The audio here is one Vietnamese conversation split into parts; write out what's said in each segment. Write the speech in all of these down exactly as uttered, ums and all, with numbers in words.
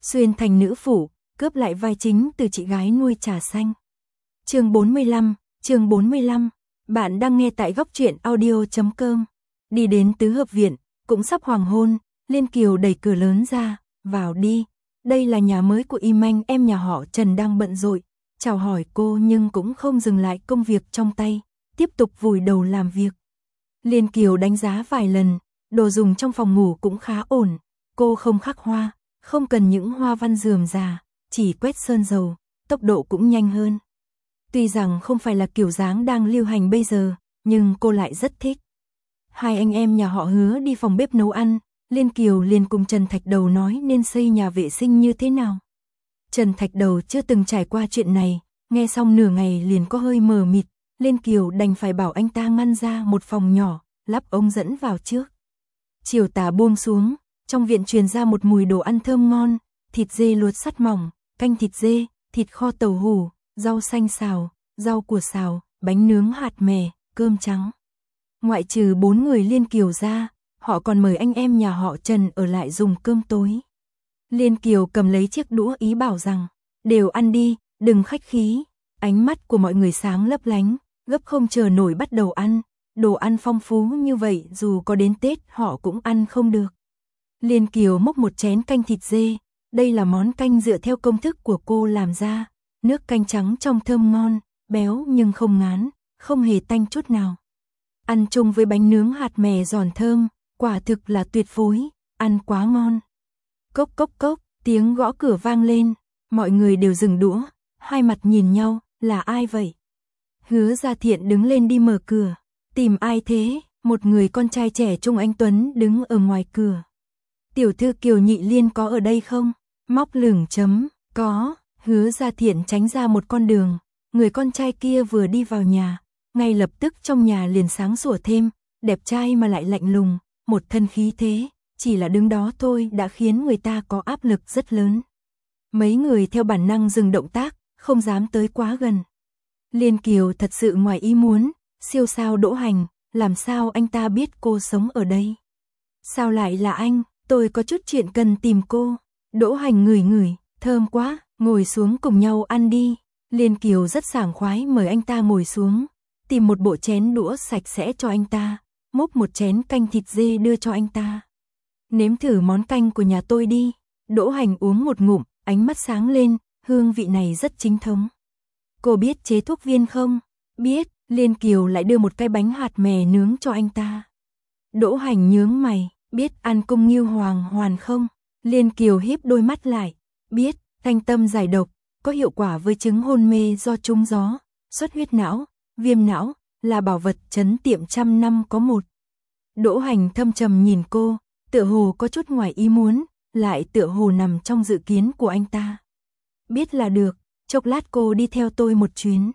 xuyên thành nữ phụ, cướp lại vai chính từ chị gái nuôi trà xanh. Chương bốn mươi lăm, chương bốn mươi lăm. Bạn đang nghe tại góc truyện audio chấm com. Đi đến tứ hợp viện, cũng sắp hoàng hôn, Liên Kiều đẩy cửa lớn ra, "Vào đi." Đây là nhà mới của Y Manh, em nhà họ Trần đang bận rộn. Chào hỏi cô nhưng cũng không dừng lại công việc trong tay, tiếp tục vùi đầu làm việc. Liên Kiều đánh giá vài lần, đồ dùng trong phòng ngủ cũng khá ổn. Cô không khắc hoa, không cần những hoa văn rườm rà, chỉ quét sơn dầu, tốc độ cũng nhanh hơn. Tuy rằng không phải là kiểu dáng đang lưu hành bây giờ, nhưng cô lại rất thích. Hai anh em nhà họ Hứa đi phòng bếp nấu ăn, Liên Kiều liền cùng Trần Thạch Đầu nói nên xây nhà vệ sinh như thế nào. Trần Thạch Đầu chưa từng trải qua chuyện này, nghe xong nửa ngày liền có hơi mờ mịt, Liên Kiều đành phải bảo anh ta ngăn ra một phòng nhỏ, lắp ống dẫn vào trước. Chiều tà buông xuống, trong viện truyền ra một mùi đồ ăn thơm ngon, thịt dê luộc sắt mỏng, canh thịt dê, thịt kho tàu hủ, rau xanh xào, rau củ xào, bánh nướng hạt mè, cơm trắng. Ngoại trừ bốn người Liên Kiều ra, họ còn mời anh em nhà họ Trần ở lại dùng cơm tối. Liên Kiều cầm lấy chiếc đũa ý bảo rằng, đều ăn đi, đừng khách khí. Ánh mắt của mọi người sáng lấp lánh, gấp không chờ nổi bắt đầu ăn. Đồ ăn phong phú như vậy dù có đến Tết họ cũng ăn không được. Liên Kiều múc một chén canh thịt dê, đây là món canh dựa theo công thức của cô làm ra. Nước canh trắng trong thơm ngon, béo nhưng không ngán, không hề tanh chút nào. Ăn chung với bánh nướng hạt mè giòn thơm, quả thực là tuyệt phối, ăn quá ngon. Cốc cốc cốc, tiếng gõ cửa vang lên, mọi người đều dừng đũa, hai mặt nhìn nhau, là ai vậy? Hứa Gia Thiện đứng lên đi mở cửa, tìm ai thế? Một người con trai trẻ trung anh tuấn đứng ở ngoài cửa. Tiểu thư Kiều Nhị Liên có ở đây không? Móc lửng chấm, có. Hứa Gia Thiện tránh ra một con đường, người con trai kia vừa đi vào nhà, ngay lập tức trong nhà liền sáng sủa thêm, đẹp trai mà lại lạnh lùng, một thân khí thế, chỉ là đứng đó thôi đã khiến người ta có áp lực rất lớn. Mấy người theo bản năng dừng động tác, không dám tới quá gần. Liên Kiều thật sự ngoài ý muốn, siêu sao Đỗ Hành, làm sao anh ta biết cô sống ở đây? Sao lại là anh, tôi có chút chuyện cần tìm cô. Đỗ Hành ngửi ngửi, thơm quá, ngồi xuống cùng nhau ăn đi. Liên Kiều rất sảng khoái mời anh ta ngồi xuống, tìm một bộ chén đũa sạch sẽ cho anh ta, múc một chén canh thịt dê đưa cho anh ta. Nếm thử món canh của nhà tôi đi. Đỗ Hành uống một ngụm, ánh mắt sáng lên, hương vị này rất chính thống. Cô biết chế thuốc viên không? Biết. Liên Kiều lại đưa một cái bánh hạt mè nướng cho anh ta. Đỗ Hành nhướng mày, biết ăn cung nghêu hoàng hoàn không? Liên Kiều híp đôi mắt lại, biết, thanh tâm giải độc, có hiệu quả với chứng hôn mê do trúng gió, xuất huyết não, viêm não, là bảo vật trấn tiệm trăm năm có một. Đỗ Hành thâm trầm nhìn cô, tựa hồ có chút ngoài ý muốn, lại tựa hồ nằm trong dự kiến của anh ta. Biết là được, chốc lát cô đi theo tôi một chuyến.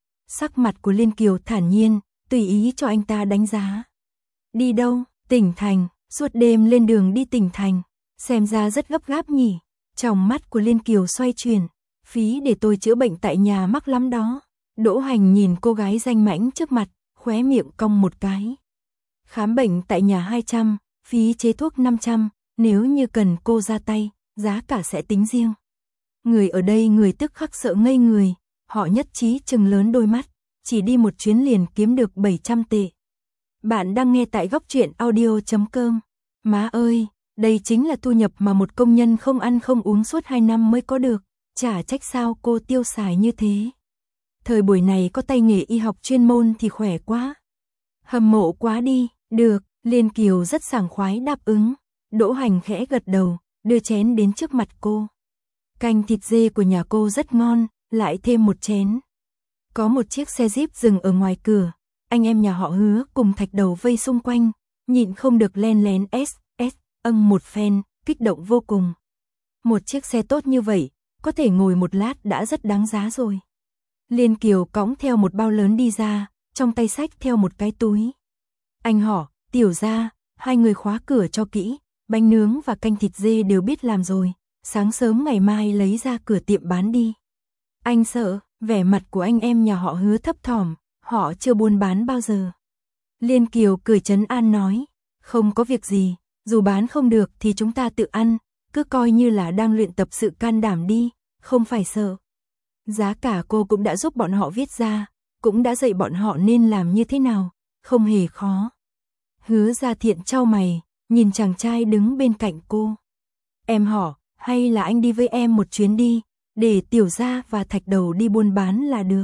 Sắc mặt của Liên Kiều thản nhiên, tùy ý cho anh ta đánh giá. Đi đâu? Tỉnh thành, suốt đêm lên đường đi tỉnh thành, xem ra rất gấp gáp nhỉ. Trong mắt của Liên Kiều xoay chuyển, phí để tôi chữa bệnh tại nhà mắc lắm đó. Đỗ Hành nhìn cô gái danh mãnh trước mặt, khóe miệng cong một cái. Khám bệnh tại nhà hai trăm, phí chế thuốc năm trăm, nếu như cần cô ra tay, giá cả sẽ tính riêng. Người ở đây người tức khắc sợ ngây người, họ nhất trí trừng lớn đôi mắt, chỉ đi một chuyến liền kiếm được bảy trăm tệ. Bạn đang nghe tại góc truyện audio chấm com. Má ơi, đây chính là thu nhập mà một công nhân không ăn không uống suốt hai năm mới có được, chả trách sao cô tiêu xài như thế. Thời buổi này có tay nghề y học chuyên môn thì khỏe quá. Hâm mộ quá đi, được, Liên Kiều rất sảng khoái đáp ứng. Đỗ Hành khẽ gật đầu, đưa chén đến trước mặt cô. Canh thịt dê của nhà cô rất ngon, lại thêm một chén. Có một chiếc xe Jeep dừng ở ngoài cửa, anh em nhà họ Hứa cùng Thạch Đầu vây xung quanh, nhịn không được len lén s s âng một phen, kích động vô cùng. Một chiếc xe tốt như vậy, có thể ngồi một lát đã rất đáng giá rồi. Liên Kiều cõng theo một bao lớn đi ra, trong tay xách theo một cái túi. Anh họ, Tiểu gia, hai người khóa cửa cho kỹ, bánh nướng và canh thịt dê đều biết làm rồi, sáng sớm ngày mai lấy ra cửa tiệm bán đi. Anh sợ, vẻ mặt của anh em nhà họ Hứa thấp thỏm, họ chưa buôn bán bao giờ. Liên Kiều cười trấn an nói, không có việc gì, dù bán không được thì chúng ta tự ăn, cứ coi như là đang luyện tập sự can đảm đi, không phải sợ. Giá cả cô cũng đã giúp bọn họ viết ra, cũng đã dạy bọn họ nên làm như thế nào, không hề khó. Hứa Gia Thiện chau mày, nhìn chàng trai đứng bên cạnh cô. Em họ, hay là anh đi với em một chuyến đi, để Tiểu Gia và Thạch Đầu đi buôn bán là được.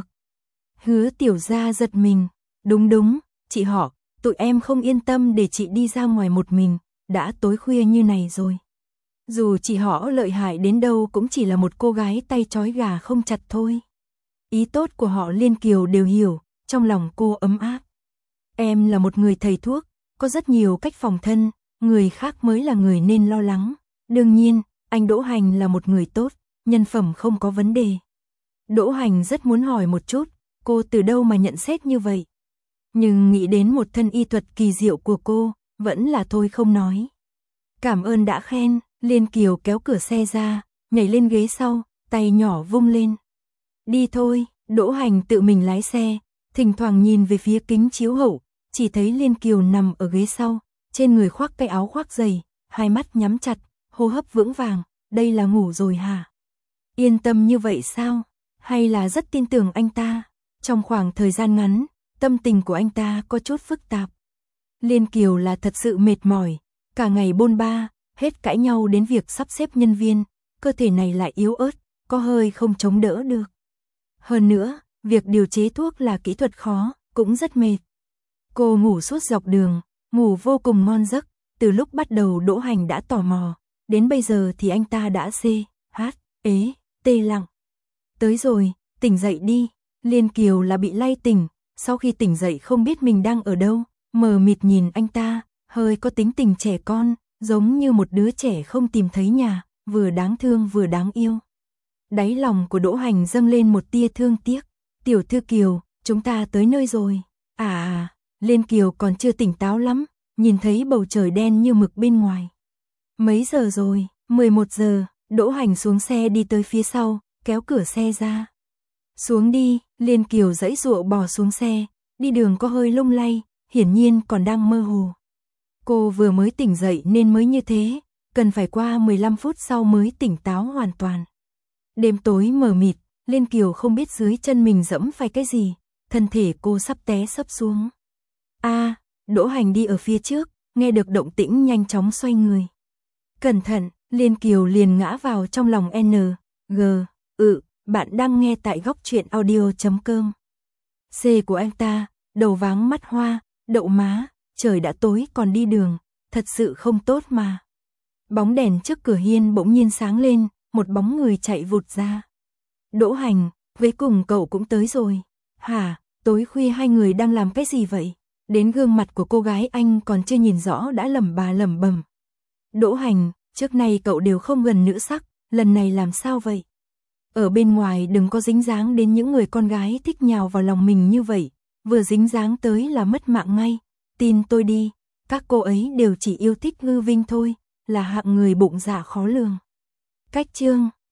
Hứa Tiểu Gia giật mình, đúng đúng, chị họ, tụi em không yên tâm để chị đi ra ngoài một mình, đã tối khuya như này rồi. Dù chị họ lợi hại đến đâu cũng chỉ là một cô gái tay trói gà không chặt thôi. Ý tốt của họ Liên Kiều đều hiểu, trong lòng cô ấm áp. Em là một người thầy thuốc, có rất nhiều cách phòng thân, người khác mới là người nên lo lắng. Đương nhiên, anh Đỗ Hành là một người tốt, nhân phẩm không có vấn đề. Đỗ Hành rất muốn hỏi một chút, cô từ đâu mà nhận xét như vậy. Nhưng nghĩ đến một thân y thuật kỳ diệu của cô, vẫn là thôi không nói. Cảm ơn đã khen, Liên Kiều kéo cửa xe ra, nhảy lên ghế sau, tay nhỏ vung lên. Đi thôi, Đỗ Hành tự mình lái xe, thỉnh thoảng nhìn về phía kính chiếu hậu, chỉ thấy Liên Kiều nằm ở ghế sau, trên người khoác cái áo khoác dày, hai mắt nhắm chặt, hô hấp vững vàng, đây là ngủ rồi hả? Yên tâm như vậy sao? Hay là rất tin tưởng anh ta? Trong khoảng thời gian ngắn, tâm tình của anh ta có chút phức tạp. Liên Kiều là thật sự mệt mỏi, cả ngày bôn ba, hết cãi nhau đến việc sắp xếp nhân viên, cơ thể này lại yếu ớt, có hơi không chống đỡ được. Hơn nữa, việc điều chế thuốc là kỹ thuật khó, cũng rất mệt. Cô ngủ suốt dọc đường, ngủ vô cùng ngon giấc, từ lúc bắt đầu Đỗ Hành đã tò mò, đến bây giờ thì anh ta đã xê, hát, ế, tê lặng. Tới rồi, tỉnh dậy đi, Liên Kiều là bị lay tỉnh, sau khi tỉnh dậy không biết mình đang ở đâu, mờ mịt nhìn anh ta, hơi có tính tình trẻ con, giống như một đứa trẻ không tìm thấy nhà, vừa đáng thương vừa đáng yêu. Đáy lòng của Đỗ Hành dâng lên một tia thương tiếc, tiểu thư Kiều, chúng ta tới nơi rồi. À à, Liên Kiều còn chưa tỉnh táo lắm, nhìn thấy bầu trời đen như mực bên ngoài. Mấy giờ rồi? mười một giờ, Đỗ Hành xuống xe đi tới phía sau, kéo cửa xe ra. Xuống đi, Liên Kiều giãy giụa bò xuống xe, đi đường có hơi lung lay, hiển nhiên còn đang mơ hồ. Cô vừa mới tỉnh dậy nên mới như thế, cần phải qua mười lăm phút sau mới tỉnh táo hoàn toàn. Đêm tối mờ mịt, Liên Kiều không biết dưới chân mình dẫm phải cái gì, thân thể cô sắp té sấp xuống. A, à, Đỗ Hành đi ở phía trước, nghe được động tĩnh nhanh chóng xoay người. Cẩn thận, Liên Kiều liền ngã vào trong lòng N, G, ừ, bạn đang nghe tại góc truyện audio chấm com. C của anh ta, đầu váng mắt hoa, đậu má, trời đã tối còn đi đường, thật sự không tốt mà. Bóng đèn trước cửa hiên bỗng nhiên sáng lên, một bóng người chạy vụt ra. Đỗ Hành, với cùng cậu cũng tới rồi. Hả, tối khuya hai người đang làm cái gì vậy? Đến gương mặt của cô gái anh còn chưa nhìn rõ đã lẩm bà lẩm bẩm. Đỗ Hành, trước nay cậu đều không gần nữ sắc, lần này làm sao vậy? Ở bên ngoài đừng có dính dáng đến những người con gái thích nhào vào lòng mình như vậy, vừa dính dáng tới là mất mạng ngay. Tin tôi đi, các cô ấy đều chỉ yêu thích hư vinh thôi, là hạng người bụng dạ khó lường. Cách chương